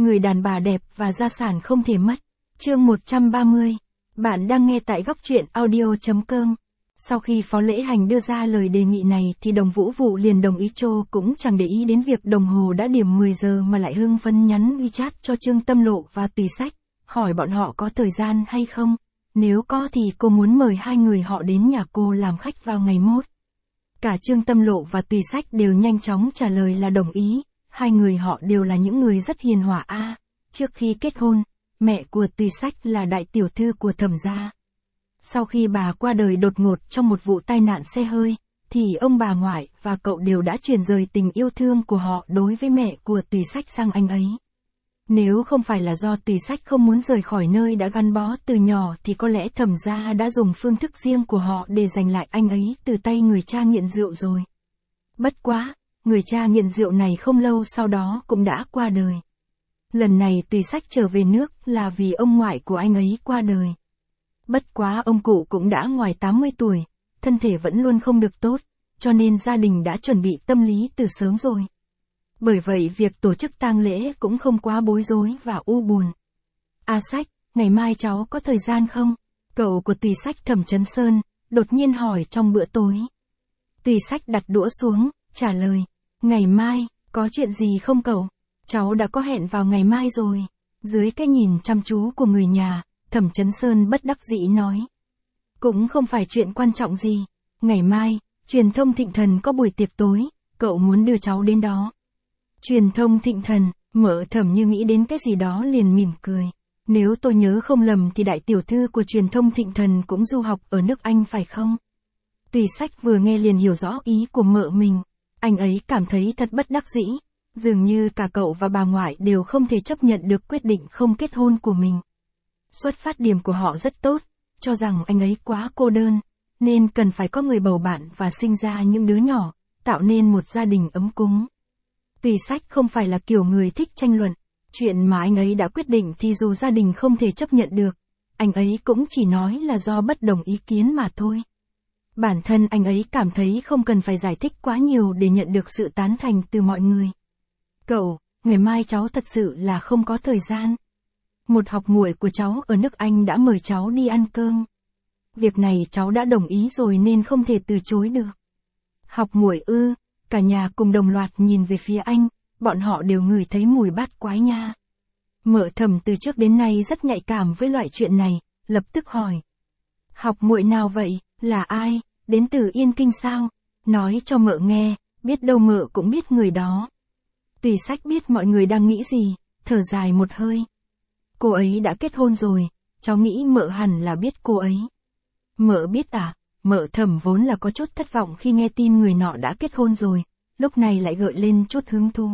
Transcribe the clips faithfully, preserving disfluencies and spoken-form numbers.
Người đàn bà đẹp và gia sản không thể mất. Chương một trăm ba mươi. Bạn đang nghe tại góc truyện audio chấm com. Sau khi Phó Lễ Hành đưa ra lời đề nghị này thì Đồng Vũ Vụ liền đồng ý. Trô cũng chẳng để ý đến việc đồng hồ đã điểm mười giờ mà lại hưng phấn nhắn WeChat cho Trương Tâm Lộ và Tùy Sách, hỏi bọn họ có thời gian hay không. Nếu có thì cô muốn mời hai người họ đến nhà cô làm khách vào ngày mốt. Cả Trương Tâm Lộ và Tùy Sách đều nhanh chóng trả lời là đồng ý. Hai người họ đều là những người rất hiền hòa a. À, trước khi kết hôn, mẹ của Tùy Sách là đại tiểu thư của Thẩm gia. Sau khi bà qua đời đột ngột trong một vụ tai nạn xe hơi, thì ông bà ngoại và cậu đều đã truyền rời tình yêu thương của họ đối với mẹ của Tùy Sách sang anh ấy. Nếu không phải là do Tùy Sách không muốn rời khỏi nơi đã gắn bó từ nhỏ thì có lẽ Thẩm gia đã dùng phương thức riêng của họ để giành lại anh ấy từ tay người cha nghiện rượu rồi. Bất quá, người cha nghiện rượu này không lâu sau đó cũng đã qua đời. Lần này Tùy Sách trở về nước là vì ông ngoại của anh ấy qua đời. Bất quá ông cụ cũng đã ngoài tám mươi tuổi, thân thể vẫn luôn không được tốt, cho nên gia đình đã chuẩn bị tâm lý từ sớm rồi. Bởi vậy việc tổ chức tang lễ cũng không quá bối rối và u buồn. A Sách, ngày mai cháu có thời gian không? Cậu của Tùy Sách Thẩm Chấn Sơn đột nhiên hỏi trong bữa tối. Tùy Sách đặt đũa xuống, trả lời, ngày mai, có chuyện gì không cậu? Cháu đã có hẹn vào ngày mai rồi. Dưới cái nhìn chăm chú của người nhà, Thẩm Chấn Sơn bất đắc dĩ nói. Cũng không phải chuyện quan trọng gì. Ngày mai, truyền thông Thịnh Thần có buổi tiệc tối, cậu muốn đưa cháu đến đó. Truyền thông Thịnh Thần, Mợ Thẩm như nghĩ đến cái gì đó liền mỉm cười. Nếu tôi nhớ không lầm thì đại tiểu thư của truyền thông Thịnh Thần cũng du học ở nước Anh phải không? Tùy Sách vừa nghe liền hiểu rõ ý của mợ mình. Anh ấy cảm thấy thật bất đắc dĩ. Dường như cả cậu và bà ngoại đều không thể chấp nhận được quyết định không kết hôn của mình. Xuất phát điểm của họ rất tốt, cho rằng anh ấy quá cô đơn, nên cần phải có người bầu bạn và sinh ra những đứa nhỏ, tạo nên một gia đình ấm cúng. Tùy Sách không phải là kiểu người thích tranh luận, chuyện mà anh ấy đã quyết định thì dù gia đình không thể chấp nhận được, anh ấy cũng chỉ nói là do bất đồng ý kiến mà thôi. Bản thân anh ấy cảm thấy không cần phải giải thích quá nhiều để nhận được sự tán thành từ mọi người. Cậu, ngày mai cháu thật sự là không có thời gian. Một học muội của cháu ở nước Anh đã mời cháu đi ăn cơm. Việc này cháu đã đồng ý rồi nên không thể từ chối được. Học muội ư? Cả nhà cùng đồng loạt nhìn về phía anh, bọn họ đều ngửi thấy mùi bát quái nha. Mợ Thẩm từ trước đến nay rất nhạy cảm với loại chuyện này, lập tức hỏi. Học muội nào vậy, là ai, đến từ Yên Kinh sao? Nói cho mợ nghe, biết đâu mợ cũng biết người đó. Tùy Sách biết mọi người đang nghĩ gì, thở dài một hơi. Cô ấy đã kết hôn rồi, cháu nghĩ mợ hẳn là biết cô ấy. Mợ biết à? Mợ Thẩm vốn là có chút thất vọng khi nghe tin người nọ đã kết hôn rồi, lúc này lại gợi lên chút hứng thú.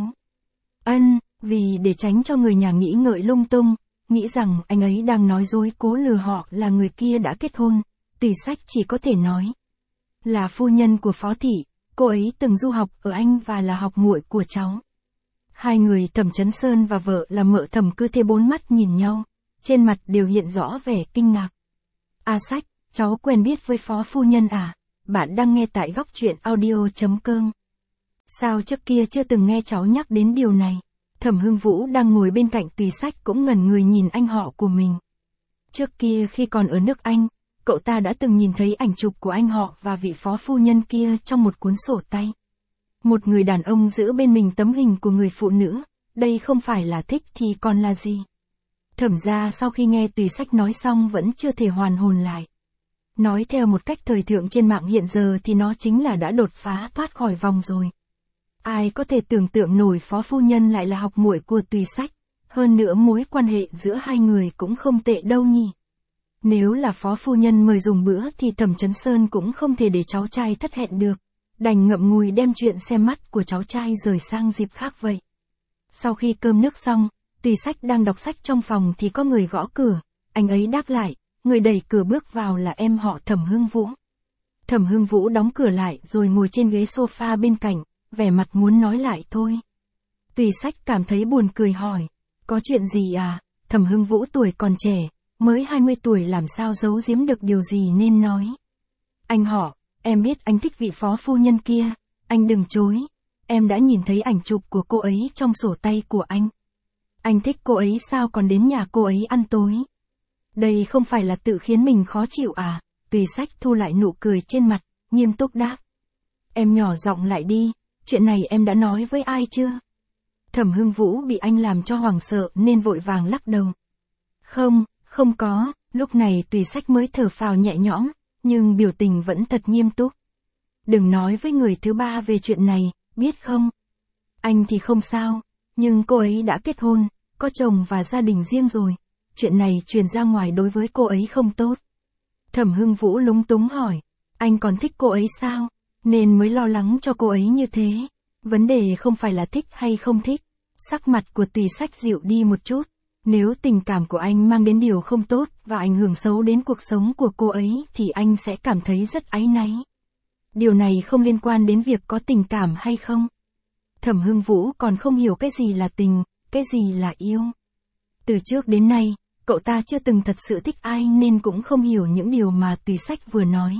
Ân, vì để tránh cho người nhà nghĩ ngợi lung tung, nghĩ rằng anh ấy đang nói dối cố lừa họ là người kia đã kết hôn, Tùy Sách chỉ có thể nói. Là phu nhân của Phó Thị, cô ấy từng du học ở Anh và là học muội của cháu. Hai người Thẩm Chấn Sơn và vợ là Mợ Thẩm cứ thế bốn mắt nhìn nhau, trên mặt đều hiện rõ vẻ kinh ngạc. A Sách, cháu quen biết với Phó phu nhân à? Bạn đang nghe tại góc truyện audio chấm com. Sao trước kia chưa từng nghe cháu nhắc đến điều này? Thẩm Hưng Vũ đang ngồi bên cạnh Tùy Sách cũng ngẩn người nhìn anh họ của mình. Trước kia khi còn ở nước Anh, cậu ta đã từng nhìn thấy ảnh chụp của anh họ và vị phó phu nhân kia trong một cuốn sổ tay. Một người đàn ông giữ bên mình tấm hình của người phụ nữ, đây không phải là thích thì còn là gì? Thẩm gia sau khi nghe Tùy Sách nói xong vẫn chưa thể hoàn hồn lại. Nói theo một cách thời thượng trên mạng hiện giờ thì nó chính là đã đột phá thoát khỏi vòng rồi. Ai có thể tưởng tượng nổi phó phu nhân lại là học muội của Tùy Sách, hơn nữa mối quan hệ giữa hai người cũng không tệ đâu nhỉ. Nếu là phó phu nhân mời dùng bữa thì Thẩm Chấn Sơn cũng không thể để cháu trai thất hẹn được, đành ngậm ngùi đem chuyện xem mắt của cháu trai rời sang dịp khác vậy. Sau khi cơm nước xong, Tùy Sách đang đọc sách trong phòng thì có người gõ cửa, anh ấy đáp lại, người đẩy cửa bước vào là em họ Thẩm Hưng Vũ. Thẩm Hưng Vũ đóng cửa lại rồi ngồi trên ghế sofa bên cạnh, vẻ mặt muốn nói lại thôi. Tùy Sách cảm thấy buồn cười hỏi, có chuyện gì à? Thẩm Hưng Vũ tuổi còn trẻ, mới hai mươi tuổi làm sao giấu giếm được điều gì nên nói. Anh họ, em biết anh thích vị phó phu nhân kia, anh đừng chối, em đã nhìn thấy ảnh chụp của cô ấy trong sổ tay của anh. Anh thích cô ấy sao còn đến nhà cô ấy ăn tối? Đây không phải là tự khiến mình khó chịu à? Tùy Sách thu lại nụ cười trên mặt, nghiêm túc đáp. Em nhỏ giọng lại đi, chuyện này em đã nói với ai chưa? Thẩm Hưng Vũ bị anh làm cho hoảng sợ nên vội vàng lắc đầu. Không, không có, lúc này Tùy Sách mới thở phào nhẹ nhõm, nhưng biểu tình vẫn thật nghiêm túc. Đừng nói với người thứ ba về chuyện này, biết không? Anh thì không sao, nhưng cô ấy đã kết hôn, có chồng và gia đình riêng rồi. Chuyện này truyền ra ngoài đối với cô ấy không tốt. Thẩm Hưng Vũ lúng túng hỏi, anh còn thích cô ấy sao? Nên mới lo lắng cho cô ấy như thế. Vấn đề không phải là thích hay không thích. Sắc mặt của Tùy Sách dịu đi một chút. Nếu tình cảm của anh mang đến điều không tốt và ảnh hưởng xấu đến cuộc sống của cô ấy thì anh sẽ cảm thấy rất áy náy. Điều này không liên quan đến việc có tình cảm hay không. Thẩm Hưng Vũ còn không hiểu cái gì là tình, cái gì là yêu. Từ trước đến nay, cậu ta chưa từng thật sự thích ai nên cũng không hiểu những điều mà Tùy Sách vừa nói.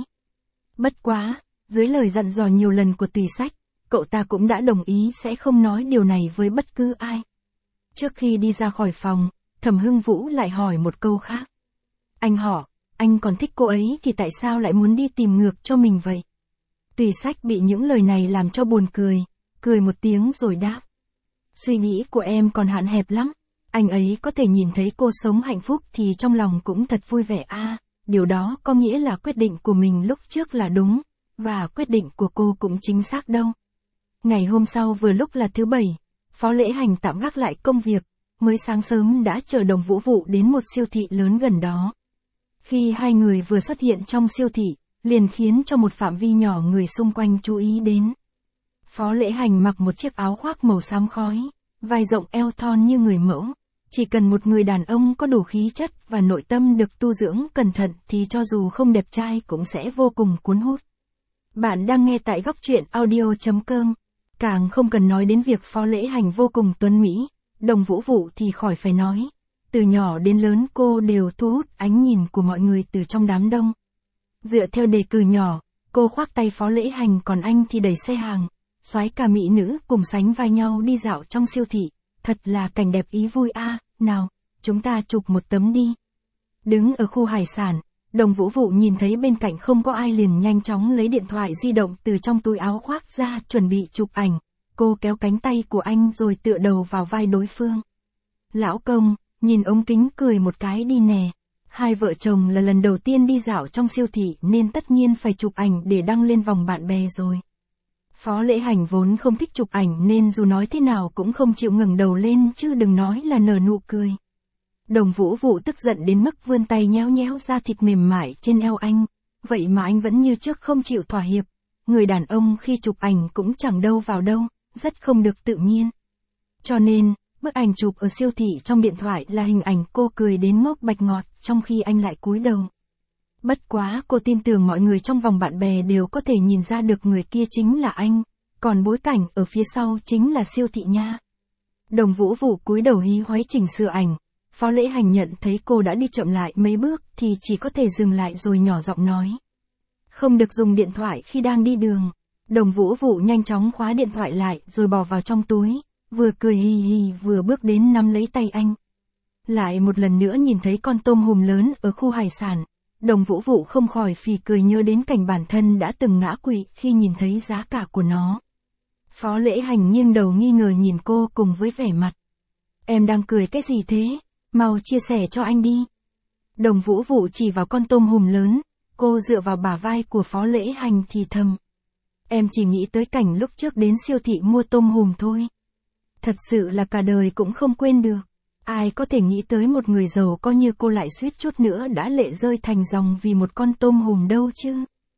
Bất quá, dưới lời dặn dò nhiều lần của Tùy Sách, cậu ta cũng đã đồng ý sẽ không nói điều này với bất cứ ai. Trước khi đi ra khỏi phòng, Thẩm Hưng Vũ lại hỏi một câu khác. Anh họ, anh còn thích cô ấy thì tại sao lại muốn đi tìm ngược cho mình vậy? Tùy Sách bị những lời này làm cho buồn cười, cười một tiếng rồi đáp. Suy nghĩ của em còn hạn hẹp lắm. Anh ấy có thể nhìn thấy cô sống hạnh phúc thì trong lòng cũng thật vui vẻ a. À, điều đó có nghĩa là quyết định của mình lúc trước là đúng, và quyết định của cô cũng chính xác đâu. Ngày hôm sau vừa lúc là thứ bảy, Phó Lễ Hành tạm gác lại công việc, mới sáng sớm đã chở Đồng Vũ Vụ đến một siêu thị lớn gần đó. Khi hai người vừa xuất hiện trong siêu thị, liền khiến cho một phạm vi nhỏ người xung quanh chú ý đến. Phó Lễ Hành mặc một chiếc áo khoác màu xám khói, vai rộng eo thon như người mẫu. Chỉ cần một người đàn ông có đủ khí chất và nội tâm được tu dưỡng cẩn thận thì cho dù không đẹp trai cũng sẽ vô cùng cuốn hút. Bạn đang nghe tại góc truyện audio chấm com. Càng không cần nói đến việc Phó Lễ Hành vô cùng tuấn mỹ, Đồng Vũ Vụ thì khỏi phải nói. Từ nhỏ đến lớn cô đều thu hút ánh nhìn của mọi người từ trong đám đông. Dựa theo đề cử nhỏ, cô khoác tay Phó Lễ Hành còn anh thì đẩy xe hàng. Soái ca mỹ nữ cùng sánh vai nhau đi dạo trong siêu thị. Thật là cảnh đẹp ý vui a. À, nào, chúng ta chụp một tấm đi. Đứng ở khu hải sản, Đồng Vũ Vụ nhìn thấy bên cạnh không có ai liền nhanh chóng lấy điện thoại di động từ trong túi áo khoác ra chuẩn bị chụp ảnh. Cô kéo cánh tay của anh rồi tựa đầu vào vai đối phương. Lão công, nhìn ống kính cười một cái đi nè. Hai vợ chồng là lần đầu tiên đi dạo trong siêu thị nên tất nhiên phải chụp ảnh để đăng lên vòng bạn bè rồi. Phó Lễ Hành vốn không thích chụp ảnh nên dù nói thế nào cũng không chịu ngẩng đầu lên chứ đừng nói là nở nụ cười. Đồng Vũ Vụ tức giận đến mức vươn tay nhéo nhéo da thịt mềm mại trên eo anh, vậy mà anh vẫn như trước không chịu thỏa hiệp. Người đàn ông khi chụp ảnh cũng chẳng đâu vào đâu, rất không được tự nhiên. Cho nên, bức ảnh chụp ở siêu thị trong điện thoại là hình ảnh cô cười đến ngốc bạch ngọt trong khi anh lại cúi đầu. Bất quá cô tin tưởng mọi người trong vòng bạn bè đều có thể nhìn ra được người kia chính là anh, còn bối cảnh ở phía sau chính là siêu thị nha. Đồng Vũ Vụ cúi đầu hí hoáy chỉnh sửa ảnh, Phó Lễ Hành nhận thấy cô đã đi chậm lại mấy bước thì chỉ có thể dừng lại rồi nhỏ giọng nói. Không được dùng điện thoại khi đang đi đường. Đồng Vũ Vụ nhanh chóng khóa điện thoại lại rồi bỏ vào trong túi, vừa cười hì hì vừa bước đến nắm lấy tay anh. Lại một lần nữa nhìn thấy con tôm hùm lớn ở khu hải sản. Đồng Vũ Vụ không khỏi phì cười nhớ đến cảnh bản thân đã từng ngã quỵ khi nhìn thấy giá cả của nó. Phó Lễ Hành nghiêng đầu nghi ngờ nhìn cô cùng với vẻ mặt. Em đang cười cái gì thế? Mau chia sẻ cho anh đi. Đồng Vũ Vụ chỉ vào con tôm hùm lớn, cô dựa vào bả vai của Phó Lễ Hành thì thầm. Em chỉ nghĩ tới cảnh lúc trước đến siêu thị mua tôm hùm thôi. Thật sự là cả đời cũng không quên được. Ai có thể nghĩ tới một người giàu có như cô lại suýt chút nữa đã lệ rơi thành dòng vì một con tôm hùm đâu chứ.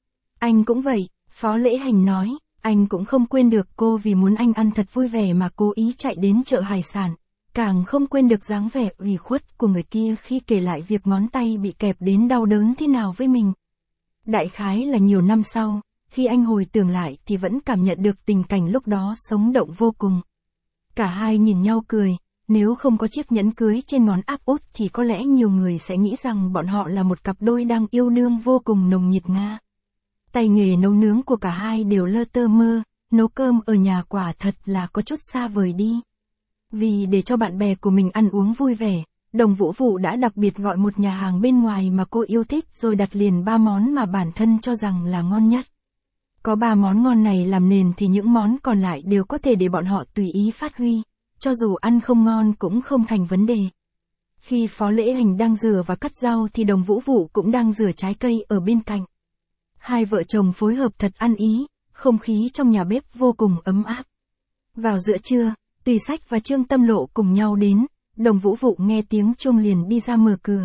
Anh cũng vậy, Phó Lễ Hành nói, anh cũng không quên được cô vì muốn anh ăn thật vui vẻ mà cố ý chạy đến chợ hải sản. Càng không quên được dáng vẻ ủy khuất của người kia khi kể lại việc ngón tay bị kẹp đến đau đớn thế nào với mình. Đại khái là nhiều năm sau, khi anh hồi tưởng lại thì vẫn cảm nhận được tình cảnh lúc đó sống động vô cùng. Cả hai nhìn nhau cười. Nếu không có chiếc nhẫn cưới trên ngón áp út thì có lẽ nhiều người sẽ nghĩ rằng bọn họ là một cặp đôi đang yêu đương vô cùng nồng nhiệt nga. Tay nghề nấu nướng của cả hai đều lơ tơ mơ, nấu cơm ở nhà quả thật là có chút xa vời đi. Vì để cho bạn bè của mình ăn uống vui vẻ, Đồng Vũ Vụ đã đặc biệt gọi một nhà hàng bên ngoài mà cô yêu thích rồi đặt liền ba món mà bản thân cho rằng là ngon nhất. Có ba món ngon này làm nền thì những món còn lại đều có thể để bọn họ tùy ý phát huy, cho dù ăn không ngon cũng không thành vấn đề. Khi Phó Lễ Hành đang rửa và cắt rau thì Đồng Vũ Vụ cũng đang rửa trái cây ở bên cạnh. Hai vợ chồng phối hợp thật ăn ý, không khí trong nhà bếp vô cùng ấm áp. Vào giữa trưa, Tùy Sách và Trương Tâm Lộ cùng nhau đến, Đồng Vũ Vụ nghe tiếng chuông liền đi ra mở cửa.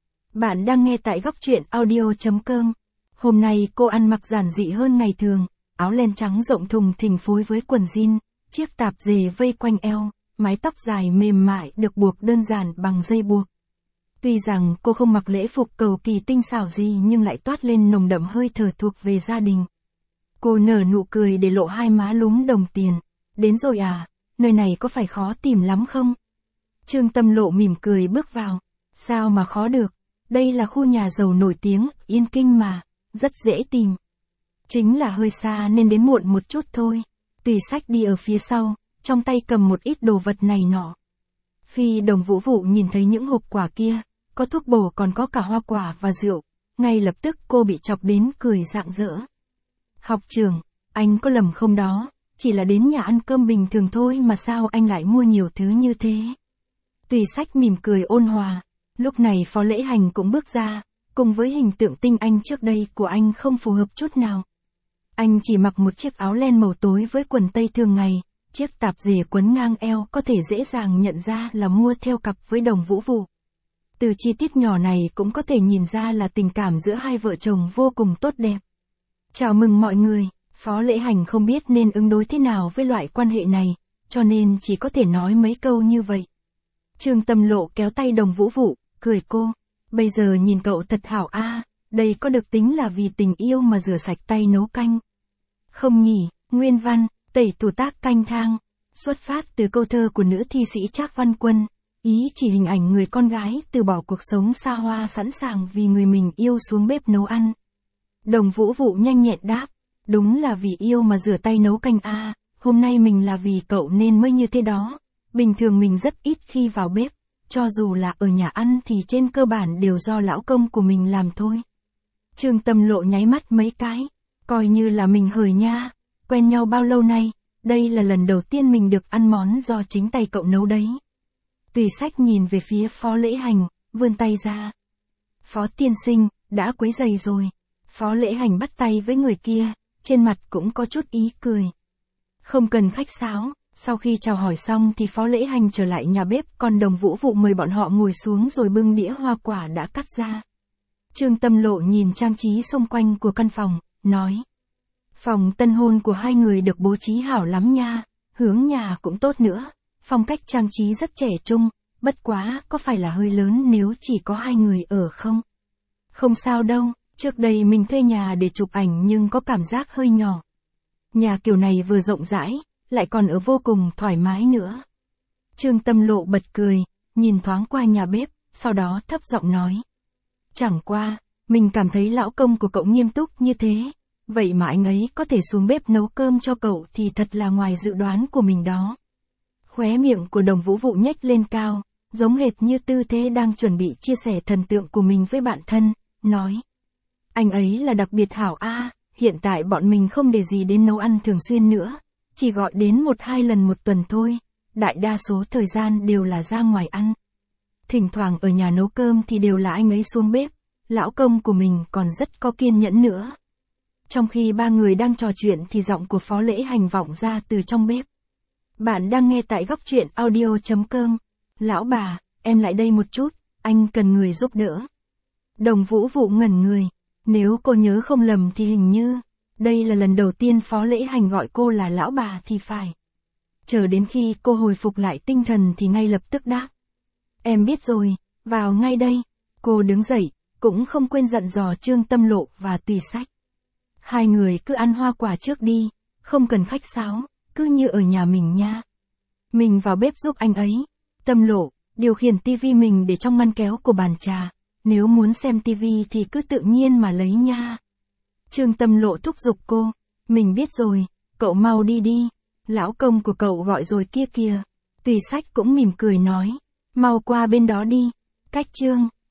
Bạn đang nghe tại góc truyện audio chấm com. Hôm nay cô ăn mặc giản dị hơn ngày thường, áo len trắng rộng thùng thình phối với quần jean, chiếc tạp dề vây quanh eo, mái tóc dài mềm mại được buộc đơn giản bằng dây buộc. Tuy rằng cô không mặc lễ phục cầu kỳ tinh xảo gì nhưng lại toát lên nồng đậm hơi thở thuộc về gia đình. Cô nở nụ cười để lộ hai má lúm đồng tiền. Đến rồi à, nơi này có phải khó tìm lắm không? Trương Tâm Lộ mỉm cười bước vào. Sao mà khó được, đây là khu nhà giàu nổi tiếng, Yên Kinh mà, rất dễ tìm. Chính là hơi xa nên đến muộn một chút thôi. Tùy Sách đi ở phía sau, trong tay cầm một ít đồ vật này nọ. Khi Đồng Vũ Vụ nhìn thấy những hộp quả kia, có thuốc bổ còn có cả hoa quả và rượu, ngay lập tức cô bị chọc đến cười rạng rỡ. Học trưởng, anh có lầm không đó, chỉ là đến nhà ăn cơm bình thường thôi mà sao anh lại mua nhiều thứ như thế? Tùy Sách mỉm cười ôn hòa, lúc này Phó Lễ Hành cũng bước ra, cùng với hình tượng tinh anh trước đây của anh không phù hợp chút nào. Anh chỉ mặc một chiếc áo len màu tối với quần tây thường ngày, chiếc tạp dề quấn ngang eo có thể dễ dàng nhận ra là mua theo cặp với Đồng Vũ Vụ. Từ chi tiết nhỏ này cũng có thể nhìn ra là tình cảm giữa hai vợ chồng vô cùng tốt đẹp. Chào mừng mọi người, Phó Lễ Hành không biết nên ứng đối thế nào với loại quan hệ này, cho nên chỉ có thể nói mấy câu như vậy. Trương Tâm Lộ kéo tay Đồng Vũ Vụ, cười cô, bây giờ nhìn cậu thật hảo a, đây có được tính là vì tình yêu mà rửa sạch tay nấu canh. Không nhỉ, nguyên văn, tẩy tủ tác canh thang, xuất phát từ câu thơ của nữ thi sĩ Trác Văn Quân, ý chỉ hình ảnh người con gái từ bỏ cuộc sống xa hoa sẵn sàng vì người mình yêu xuống bếp nấu ăn. Đồng Vũ Vụ nhanh nhẹn đáp, đúng là vì yêu mà rửa tay nấu canh a, hôm nay mình là vì cậu nên mới như thế đó, bình thường mình rất ít khi vào bếp, cho dù là ở nhà ăn thì trên cơ bản đều do lão công của mình làm thôi. Trương Tâm Lộ nháy mắt mấy cái, coi như là mình hời nha, quen nhau bao lâu nay, đây là lần đầu tiên mình được ăn món do chính tay cậu nấu đấy. Tùy Sách nhìn về phía Phó Lễ Hành, vươn tay ra. Phó tiên sinh, đã quấy rầy rồi. Phó Lễ Hành bắt tay với người kia, trên mặt cũng có chút ý cười. Không cần khách sáo, sau khi chào hỏi xong thì Phó Lễ Hành trở lại nhà bếp, còn Đồng Vũ Vụ mời bọn họ ngồi xuống rồi bưng đĩa hoa quả đã cắt ra. Trương Tâm Lộ nhìn trang trí xung quanh của căn phòng, nói. Phòng tân hôn của hai người được bố trí hảo lắm nha, hướng nhà cũng tốt nữa, phong cách trang trí rất trẻ trung, bất quá có phải là hơi lớn nếu chỉ có hai người ở không? Không sao đâu, trước đây mình thuê nhà để chụp ảnh nhưng có cảm giác hơi nhỏ. Nhà kiểu này vừa rộng rãi, lại còn ở vô cùng thoải mái nữa. Trương Tâm Lộ bật cười, nhìn thoáng qua nhà bếp, sau đó thấp giọng nói. Chẳng qua, mình cảm thấy lão công của cậu nghiêm túc như thế, vậy mà anh ấy có thể xuống bếp nấu cơm cho cậu thì thật là ngoài dự đoán của mình đó. Khóe miệng của Đồng Vũ Vụ nhếch lên cao, giống hệt như tư thế đang chuẩn bị chia sẻ thần tượng của mình với bạn thân, nói. Anh ấy là đặc biệt hảo a, hiện tại bọn mình không để gì đến nấu ăn thường xuyên nữa, chỉ gọi đến một hai lần một tuần thôi, đại đa số thời gian đều là ra ngoài ăn. Thỉnh thoảng ở nhà nấu cơm thì đều là anh ấy xuống bếp, lão công của mình còn rất có kiên nhẫn nữa. Trong khi ba người đang trò chuyện thì giọng của Phó Lễ Hành vọng ra từ trong bếp. Bạn đang nghe tại góc truyện audio chấm com. Lão bà, em lại đây một chút, anh cần người giúp đỡ. Đồng Vũ Vụ ngẩn người, nếu cô nhớ không lầm thì hình như, đây là lần đầu tiên Phó Lễ Hành gọi cô là lão bà thì phải. Chờ đến khi cô hồi phục lại tinh thần thì ngay lập tức đáp. Em biết rồi, vào ngay đây. Cô đứng dậy, cũng không quên dặn dò Trương Tâm Lộ và Tùy Sách. Hai người cứ ăn hoa quả trước đi, không cần khách sáo, cứ như ở nhà mình nha. Mình vào bếp giúp anh ấy. Tâm Lộ, điều khiển tivi mình để trong ngăn kéo của bàn trà, nếu muốn xem tivi thì cứ tự nhiên mà lấy nha. Trương Tâm Lộ thúc giục cô, mình biết rồi, cậu mau đi đi, lão công của cậu gọi rồi kia kìa. Tùy Sách cũng mỉm cười nói, mau qua bên đó đi. Cách Chương